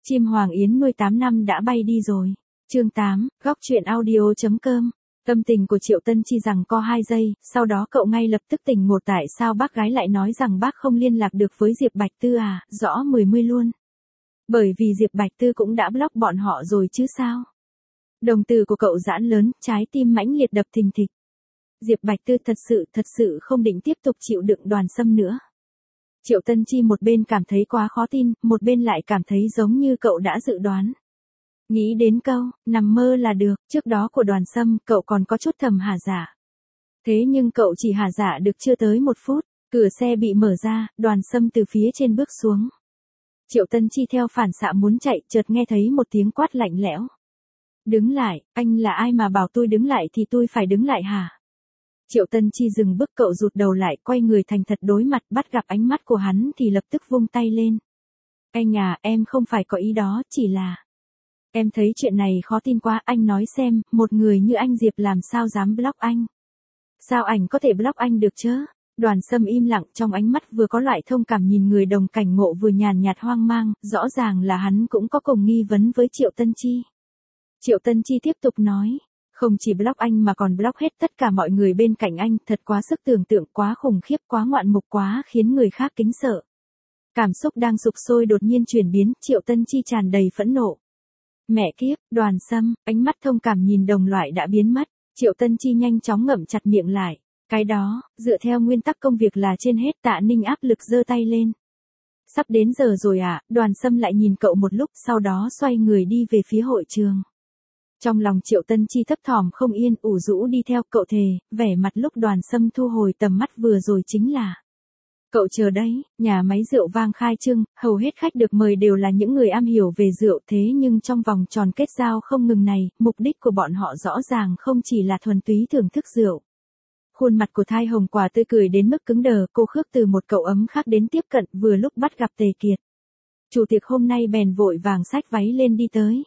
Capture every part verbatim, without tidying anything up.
Chim Hoàng Yến nuôi tám năm đã bay đi rồi. Chương tám, góc truyện audio.com. Tâm tình của Triệu Tân Chi rằng co hai giây, sau đó cậu ngay lập tức tỉnh ngộ tại sao bác gái lại nói rằng bác không liên lạc được với Diệp Bạch Tư à, rõ mười mươi luôn. Bởi vì Diệp Bạch Tư cũng đã block bọn họ rồi chứ sao. Đồng tử của cậu giãn lớn, trái tim mãnh liệt đập thình thịch. Diệp Bạch Tư thật sự, thật sự không định tiếp tục chịu đựng Đoàn Sâm nữa. Triệu Tân Chi một bên cảm thấy quá khó tin, một bên lại cảm thấy giống như cậu đã dự đoán. Nghĩ đến câu, nằm mơ là được, trước đó của Đoàn Sâm, cậu còn có chút thầm hả dạ. Thế nhưng cậu chỉ hả dạ được chưa tới một phút, cửa xe bị mở ra, Đoàn Sâm từ phía trên bước xuống. Triệu Tân Chi theo phản xạ muốn chạy, chợt nghe thấy một tiếng quát lạnh lẽo. Đứng lại, anh là ai mà bảo tôi đứng lại thì tôi phải đứng lại hả? Triệu Tân Chi dừng bước, cậu rụt đầu lại, quay người thành thật đối mặt, bắt gặp ánh mắt của hắn thì lập tức vung tay lên. Anh à, em không phải có ý đó, chỉ là... Em thấy chuyện này khó tin quá, anh nói xem, một người như anh Diệp làm sao dám block anh? Sao anh có thể block anh được chứ? Đoàn Sâm im lặng, trong ánh mắt vừa có loại thông cảm nhìn người đồng cảnh ngộ vừa nhàn nhạt hoang mang, rõ ràng là hắn cũng có cùng nghi vấn với Triệu Tân Chi. Triệu Tân Chi tiếp tục nói, không chỉ block anh mà còn block hết tất cả mọi người bên cạnh anh, thật quá sức tưởng tượng, quá khủng khiếp, quá ngoạn mục, quá khiến người khác kính sợ. Cảm xúc đang sục sôi đột nhiên chuyển biến, Triệu Tân Chi tràn đầy phẫn nộ. Mẹ kiếp, Đoàn Sâm, ánh mắt thông cảm nhìn đồng loại đã biến mất, Triệu Tân Chi nhanh chóng ngậm chặt miệng lại. Cái đó, dựa theo nguyên tắc công việc là trên hết. Tạ Ninh áp lực giơ tay lên. Sắp đến giờ rồi à, Đoàn Sâm lại nhìn cậu một lúc, sau đó xoay người đi về phía hội trường. Trong lòng Triệu Tân Chi thấp thỏm không yên, ủ rũ đi theo cậu thề, vẻ mặt lúc Đoàn Sâm thu hồi tầm mắt vừa rồi chính là. Cậu chờ đấy, nhà máy rượu vang khai trương, hầu hết khách được mời đều là những người am hiểu về rượu, thế nhưng trong vòng tròn kết giao không ngừng này, mục đích của bọn họ rõ ràng không chỉ là thuần túy thưởng thức rượu. Khuôn mặt của Thai Hồng Quả tươi cười đến mức cứng đờ, cô khước từ một cậu ấm khác đến tiếp cận, vừa lúc bắt gặp Tề Kiệt. Chủ tiệc hôm nay bèn vội vàng xách váy lên đi tới.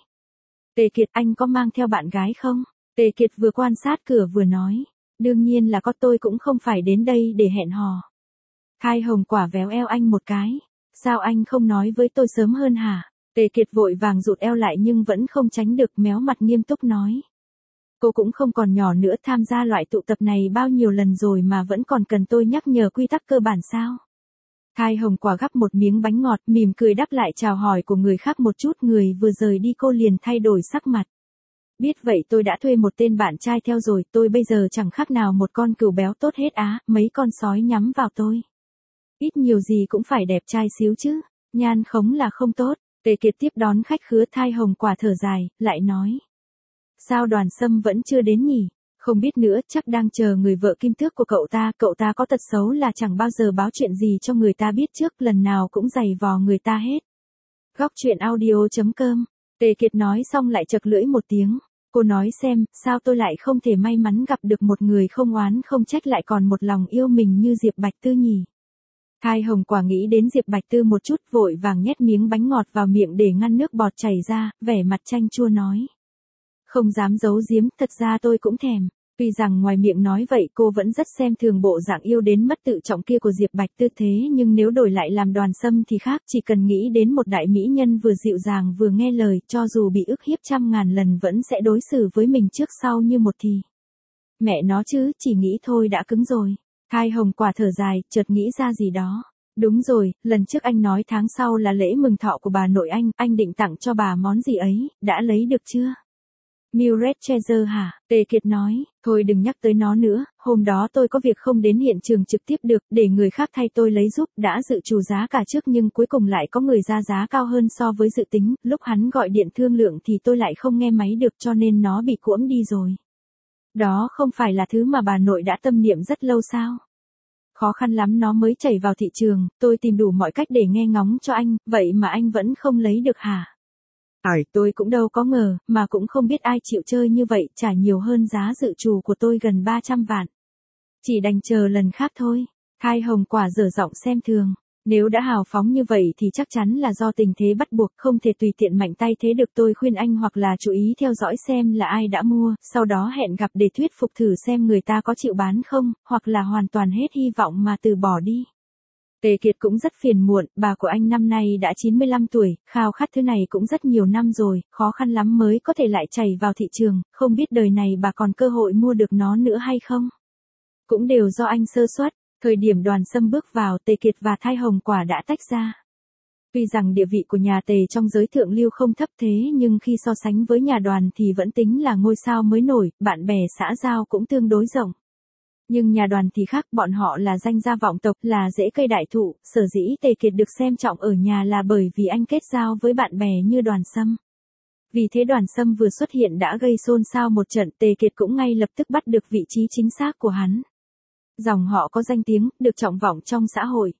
Tề Kiệt, anh có mang theo bạn gái không? Tề Kiệt vừa quan sát cửa vừa nói. Đương nhiên là có, tôi cũng không phải đến đây để hẹn hò. Thai Hồng Quả véo eo anh một cái. Sao anh không nói với tôi sớm hơn hả? Tề Kiệt vội vàng rụt eo lại nhưng vẫn không tránh được, méo mặt nghiêm túc nói. Cô cũng không còn nhỏ nữa, tham gia loại tụ tập này bao nhiêu lần rồi mà vẫn còn cần tôi nhắc nhở quy tắc cơ bản sao? Thai Hồng Quả gắp một miếng bánh ngọt, mỉm cười đáp lại chào hỏi của người khác một chút, người vừa rời đi cô liền thay đổi sắc mặt. Biết vậy tôi đã thuê một tên bạn trai theo rồi, tôi bây giờ chẳng khác nào một con cừu béo tốt hết á, mấy con sói nhắm vào tôi. Ít nhiều gì cũng phải đẹp trai xíu chứ, nhan khống là không tốt. Tề Kiệt tiếp đón khách khứa. Thai Hồng Quả thở dài, lại nói. Sao Đoàn Sâm vẫn chưa đến nhỉ? Không biết nữa, chắc đang chờ người vợ kim tước của cậu ta. Cậu ta có tật xấu là chẳng bao giờ báo chuyện gì cho người ta biết trước, lần nào cũng giày vò người ta hết. Góc truyện audio.com. Tề Kiệt nói xong lại chật lưỡi một tiếng. Cô nói xem, sao tôi lại không thể may mắn gặp được một người không oán không trách lại còn một lòng yêu mình như Diệp Bạch Tư nhỉ? Thai Hồng Quả nghĩ đến Diệp Bạch Tư một chút, vội vàng nhét miếng bánh ngọt vào miệng để ngăn nước bọt chảy ra, vẻ mặt chanh chua nói. Không dám giấu giếm, thật ra tôi cũng thèm. Tuy rằng ngoài miệng nói vậy cô vẫn rất xem thường bộ dạng yêu đến mất tự trọng kia của Diệp Bạch Tư, thế nhưng nếu đổi lại làm Đoàn Sâm thì khác, chỉ cần nghĩ đến một đại mỹ nhân vừa dịu dàng vừa nghe lời, cho dù bị ức hiếp trăm ngàn lần vẫn sẽ đối xử với mình trước sau như một thì. Mẹ nó chứ, chỉ nghĩ thôi đã cứng rồi. Thai Hồng Quả thở dài, chợt nghĩ ra gì đó. Đúng rồi, lần trước anh nói tháng sau là lễ mừng thọ của bà nội anh, anh định tặng cho bà món gì ấy, đã lấy được chưa? Mildred Treasure hả? Tề Kiệt nói, thôi đừng nhắc tới nó nữa, hôm đó tôi có việc không đến hiện trường trực tiếp được, để người khác thay tôi lấy giúp, đã dự trù giá cả trước nhưng cuối cùng lại có người ra giá cao hơn so với dự tính, lúc hắn gọi điện thương lượng thì tôi lại không nghe máy được cho nên nó bị cuỗm đi rồi. Đó không phải là thứ mà bà nội đã tâm niệm rất lâu sao? Khó khăn lắm nó mới chảy vào thị trường, tôi tìm đủ mọi cách để nghe ngóng cho anh, vậy mà anh vẫn không lấy được hả? Ải, tôi cũng đâu có ngờ, mà cũng không biết ai chịu chơi như vậy, trả nhiều hơn giá dự trù của tôi gần ba trăm vạn. Chỉ đành chờ lần khác thôi. Thai Hồng Quả dở giọng xem thường. Nếu đã hào phóng như vậy thì chắc chắn là do tình thế bắt buộc, không thể tùy tiện mạnh tay thế được. Tôi khuyên anh hoặc là chú ý theo dõi xem là ai đã mua, sau đó hẹn gặp để thuyết phục thử xem người ta có chịu bán không, hoặc là hoàn toàn hết hy vọng mà từ bỏ đi. Tề Kiệt cũng rất phiền muộn, bà của anh năm nay đã chín mươi lăm tuổi, khao khát thứ này cũng rất nhiều năm rồi, khó khăn lắm mới có thể lại chảy vào thị trường, không biết đời này bà còn cơ hội mua được nó nữa hay không. Cũng đều do anh sơ suất, thời điểm Đoàn Sâm bước vào, Tề Kiệt và Thai Hồng Quả đã tách ra. Tuy rằng địa vị của nhà Tề trong giới thượng lưu không thấp thế nhưng khi so sánh với nhà Đoàn thì vẫn tính là ngôi sao mới nổi, bạn bè xã giao cũng tương đối rộng. Nhưng nhà Đoàn thì khác, bọn họ là danh gia vọng tộc, là rễ cây đại thụ, sở dĩ Tề Kiệt được xem trọng ở nhà là bởi vì anh kết giao với bạn bè như Đoàn Sâm. Vì thế Đoàn Sâm vừa xuất hiện đã gây xôn xao một trận, Tề Kiệt cũng ngay lập tức bắt được vị trí chính xác của hắn. Dòng họ có danh tiếng, được trọng vọng trong xã hội.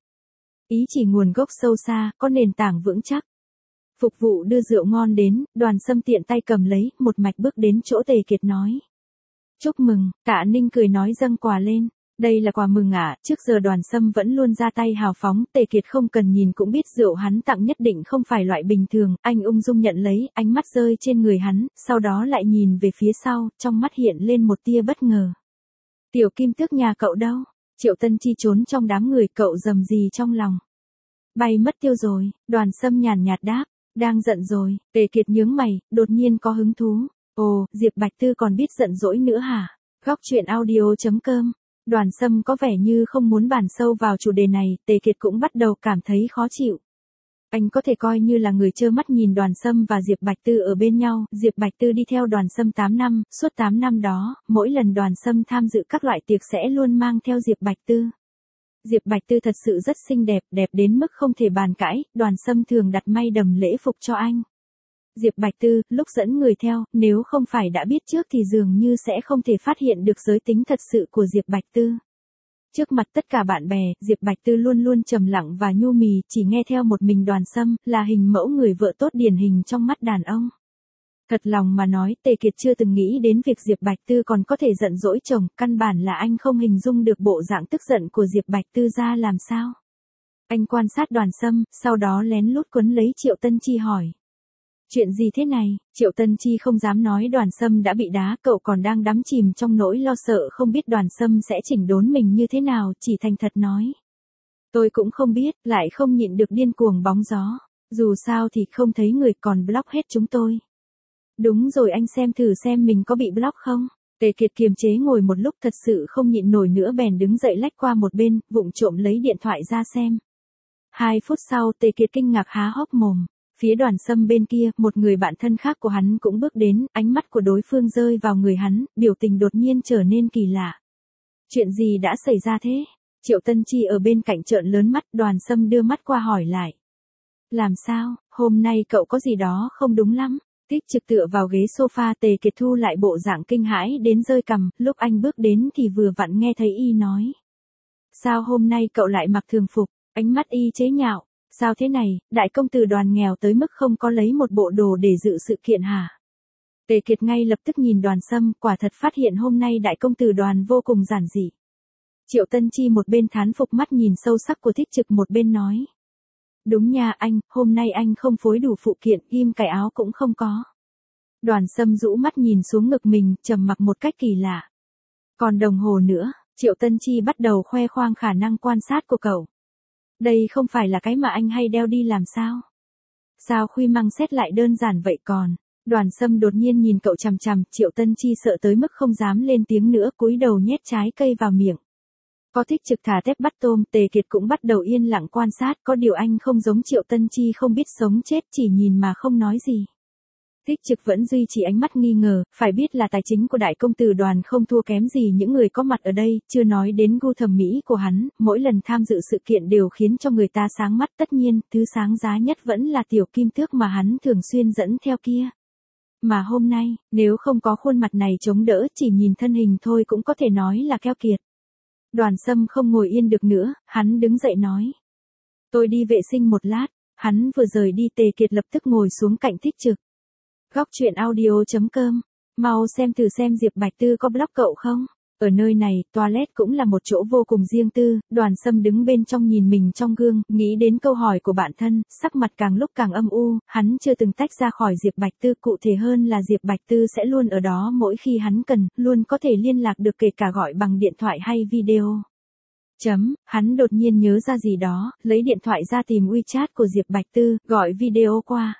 Ý chỉ nguồn gốc sâu xa, có nền tảng vững chắc. Phục vụ đưa rượu ngon đến, Đoàn Sâm tiện tay cầm lấy, một mạch bước đến chỗ Tề Kiệt nói. Chúc mừng, Tạ Ninh cười nói dâng quà lên. Đây là quà mừng ạ, à, trước giờ Đoàn Sâm vẫn luôn ra tay hào phóng, Tề Kiệt không cần nhìn cũng biết rượu hắn tặng nhất định không phải loại bình thường, anh ung dung nhận lấy, ánh mắt rơi trên người hắn, sau đó lại nhìn về phía sau, trong mắt hiện lên một tia bất ngờ. Tiểu Kim Tước nhà cậu đâu? Triệu Tân Chi trốn trong đám người, cậu dầm gì trong lòng? Bay mất tiêu rồi, Đoàn Sâm nhàn nhạt đáp, đang giận rồi. Tề Kiệt nhướng mày, đột nhiên có hứng thú. Ồ, Diệp Bạch Tư còn biết giận dỗi nữa hả? Góc truyện audio chấm com. Đoàn Sâm có vẻ như không muốn bàn sâu vào chủ đề này, Tề Kiệt cũng bắt đầu cảm thấy khó chịu. Anh có thể coi như là người trơ mắt nhìn Đoàn Sâm và Diệp Bạch Tư ở bên nhau, Diệp Bạch Tư đi theo Đoàn Sâm tám năm, suốt tám năm đó, mỗi lần Đoàn Sâm tham dự các loại tiệc sẽ luôn mang theo Diệp Bạch Tư. Diệp Bạch Tư thật sự rất xinh đẹp, đẹp đến mức không thể bàn cãi, Đoàn Sâm thường đặt may đầm lễ phục cho anh. Diệp Bạch Tư, lúc dẫn người theo, nếu không phải đã biết trước thì dường như sẽ không thể phát hiện được giới tính thật sự của Diệp Bạch Tư. Trước mặt tất cả bạn bè, Diệp Bạch Tư luôn luôn trầm lặng và nhu mì, chỉ nghe theo một mình Đoàn Sâm, là hình mẫu người vợ tốt điển hình trong mắt đàn ông. Thật lòng mà nói, Tề Kiệt chưa từng nghĩ đến việc Diệp Bạch Tư còn có thể giận dỗi chồng, căn bản là anh không hình dung được bộ dạng tức giận của Diệp Bạch Tư ra làm sao. Anh quan sát Đoàn Sâm, sau đó lén lút quấn lấy Triệu Tân Chi hỏi. Chuyện gì thế này? Triệu Tân Chi không dám nói Đoàn Sâm đã bị đá, cậu còn đang đắm chìm trong nỗi lo sợ không biết Đoàn Sâm sẽ chỉnh đốn mình như thế nào, chỉ thành thật nói. Tôi cũng không biết, lại không nhịn được điên cuồng bóng gió. Dù sao thì không thấy người, còn block hết chúng tôi. Đúng rồi, anh xem thử xem mình có bị block không? Tề Kiệt kiềm chế ngồi một lúc, thật sự không nhịn nổi nữa bèn đứng dậy lách qua một bên, vụng trộm lấy điện thoại ra xem. Hai phút sau Tề Kiệt kinh ngạc há hốc mồm. Phía Đoàn Sâm bên kia, một người bạn thân khác của hắn cũng bước đến, ánh mắt của đối phương rơi vào người hắn, biểu tình đột nhiên trở nên kỳ lạ. Chuyện gì đã xảy ra thế? Triệu Tân Chi ở bên cạnh trợn lớn mắt, Đoàn Sâm đưa mắt qua hỏi lại. Làm sao, hôm nay cậu có gì đó không đúng lắm? Tích Trực tựa vào ghế sofa, Tề Kiệt thu lại bộ dạng kinh hãi đến rơi cằm, lúc anh bước đến thì vừa vặn nghe thấy y nói. Sao hôm nay cậu lại mặc thường phục? Ánh mắt y chế nhạo. Sao thế này, đại công tử Đoàn nghèo tới mức không có lấy một bộ đồ để dự sự kiện hả? Tề Kiệt ngay lập tức nhìn Đoàn Sâm, quả thật phát hiện hôm nay đại công tử Đoàn vô cùng giản dị. Triệu Tân Chi một bên thán phục, mắt nhìn sâu sắc của Thích Trực một bên nói. Đúng nha anh, hôm nay anh không phối đủ phụ kiện, ghim cài áo cũng không có. Đoàn Sâm rũ mắt nhìn xuống ngực mình, trầm mặc một cách kỳ lạ. Còn đồng hồ nữa, Triệu Tân Chi bắt đầu khoe khoang khả năng quan sát của cậu. Đây không phải là cái mà anh hay đeo đi làm sao? Sao khuy măng xét lại đơn giản vậy còn? Đoàn Sâm đột nhiên nhìn cậu chằm chằm, Triệu Tân Chi sợ tới mức không dám lên tiếng nữa, cúi đầu nhét trái cây vào miệng. Có Thích Trực thả tép bắt tôm, Tề Kiệt cũng bắt đầu yên lặng quan sát, có điều anh không giống Triệu Tân Chi không biết sống chết, chỉ nhìn mà không nói gì. Thích Trực vẫn duy trì ánh mắt nghi ngờ, phải biết là tài chính của đại công tử Đoàn không thua kém gì những người có mặt ở đây, chưa nói đến gu thẩm mỹ của hắn, mỗi lần tham dự sự kiện đều khiến cho người ta sáng mắt, tất nhiên, thứ sáng giá nhất vẫn là Tiểu Kim Tước mà hắn thường xuyên dẫn theo kia. Mà hôm nay, nếu không có khuôn mặt này chống đỡ, chỉ nhìn thân hình thôi cũng có thể nói là keo kiệt. Đoàn Sâm không ngồi yên được nữa, hắn đứng dậy nói. Tôi đi vệ sinh một lát, hắn vừa rời đi Tề Kiệt lập tức ngồi xuống cạnh Thích Trực. Góc truyện audio chấm com, mau xem thử xem Diệp Bạch Tư có block cậu không? Ở nơi này, toilet cũng là một chỗ vô cùng riêng tư, Đoàn Sâm đứng bên trong nhìn mình trong gương, nghĩ đến câu hỏi của bạn thân, sắc mặt càng lúc càng âm u, hắn chưa từng tách ra khỏi Diệp Bạch Tư, cụ thể hơn là Diệp Bạch Tư sẽ luôn ở đó mỗi khi hắn cần, luôn có thể liên lạc được kể cả gọi bằng điện thoại hay video. Chấm, hắn đột nhiên nhớ ra gì đó, lấy điện thoại ra tìm WeChat của Diệp Bạch Tư, gọi video qua.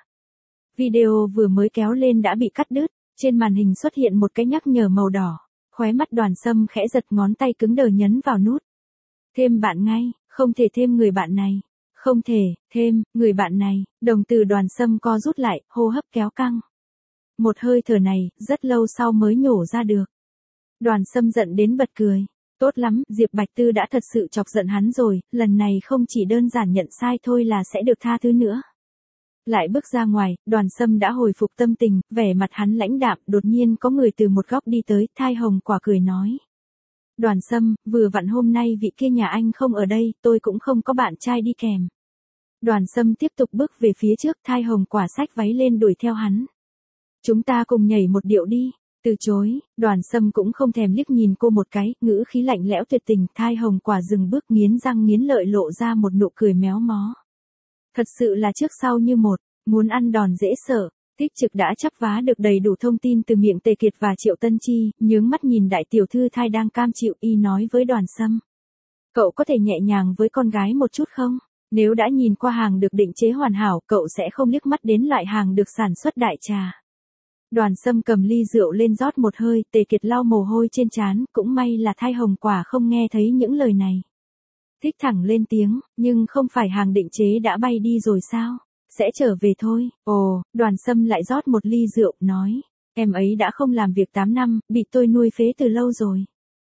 Video vừa mới kéo lên đã bị cắt đứt, trên màn hình xuất hiện một cái nhắc nhở màu đỏ. Khóe mắt Đoàn Sâm khẽ giật, ngón tay cứng đờ nhấn vào nút. Thêm bạn ngay, không thể thêm người bạn này. Không thể, thêm, người bạn này, đồng từ Đoàn Sâm co rút lại, hô hấp kéo căng. Một hơi thở này, rất lâu sau mới nhổ ra được. Đoàn Sâm giận đến bật cười. Tốt lắm, Diệp Bạch Tư đã thật sự chọc giận hắn rồi, lần này không chỉ đơn giản nhận sai thôi là sẽ được tha thứ nữa. Lại bước ra ngoài, Đoàn Sâm đã hồi phục tâm tình, vẻ mặt hắn lãnh đạm, đột nhiên có người từ một góc đi tới, Thai Hồng Quả cười nói. Đoàn Sâm, vừa vặn hôm nay vị kia nhà anh không ở đây, tôi cũng không có bạn trai đi kèm. Đoàn Sâm tiếp tục bước về phía trước, Thai Hồng Quả xách váy lên đuổi theo hắn. Chúng ta cùng nhảy một điệu đi. Từ chối, Đoàn Sâm cũng không thèm liếc nhìn cô một cái, ngữ khí lạnh lẽo tuyệt tình, Thai Hồng Quả dừng bước nghiến răng nghiến lợi lộ ra một nụ cười méo mó. Thật sự là trước sau như một, muốn ăn đòn dễ sợ. Tích Trực đã chắp vá được đầy đủ thông tin từ miệng Tề Kiệt và Triệu Tân Chi, nhướng mắt nhìn đại tiểu thư Thai đang cam chịu, y nói với Đoàn Sâm. Cậu có thể nhẹ nhàng với con gái một chút không? Nếu đã nhìn qua hàng được định chế hoàn hảo, cậu sẽ không liếc mắt đến loại hàng được sản xuất đại trà. Đoàn Sâm cầm ly rượu lên rót một hơi, Tề Kiệt lau mồ hôi trên trán, cũng may là Thai Hồng Quả không nghe thấy những lời này. Thích thẳng lên tiếng, nhưng không phải hàng định chế đã bay đi rồi sao? Sẽ trở về thôi. Ồ, Đoàn Sâm lại rót một ly rượu, nói. Em ấy đã không làm việc tám năm, bị tôi nuôi phế từ lâu rồi.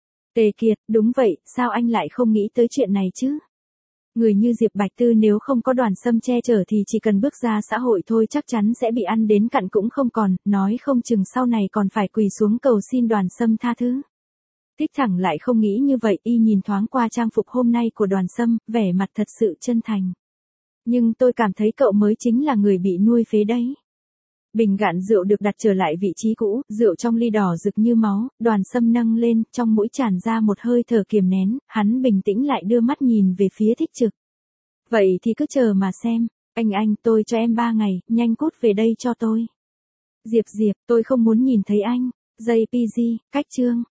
Tề Kiệt, đúng vậy, sao anh lại không nghĩ tới chuyện này chứ? Người như Diệp Bạch Tư nếu không có Đoàn Sâm che chở thì chỉ cần bước ra xã hội thôi chắc chắn sẽ bị ăn đến cặn cũng không còn, nói không chừng sau này còn phải quỳ xuống cầu xin Đoàn Sâm tha thứ. Thích Thẳng lại không nghĩ như vậy, y nhìn thoáng qua trang phục hôm nay của Đoàn Sâm, vẻ mặt thật sự chân thành. Nhưng tôi cảm thấy cậu mới chính là người bị nuôi phế đấy. Bình gạn rượu được đặt trở lại vị trí cũ, rượu trong ly đỏ rực như máu, Đoàn Sâm nâng lên, trong mũi tràn ra một hơi thở kiềm nén, hắn bình tĩnh lại đưa mắt nhìn về phía Thích Trực. Vậy thì cứ chờ mà xem, anh anh tôi cho em ba ngày, nhanh cút về đây cho tôi. Diệp Diệp, tôi không muốn nhìn thấy anh. gi pê giê, cách chương.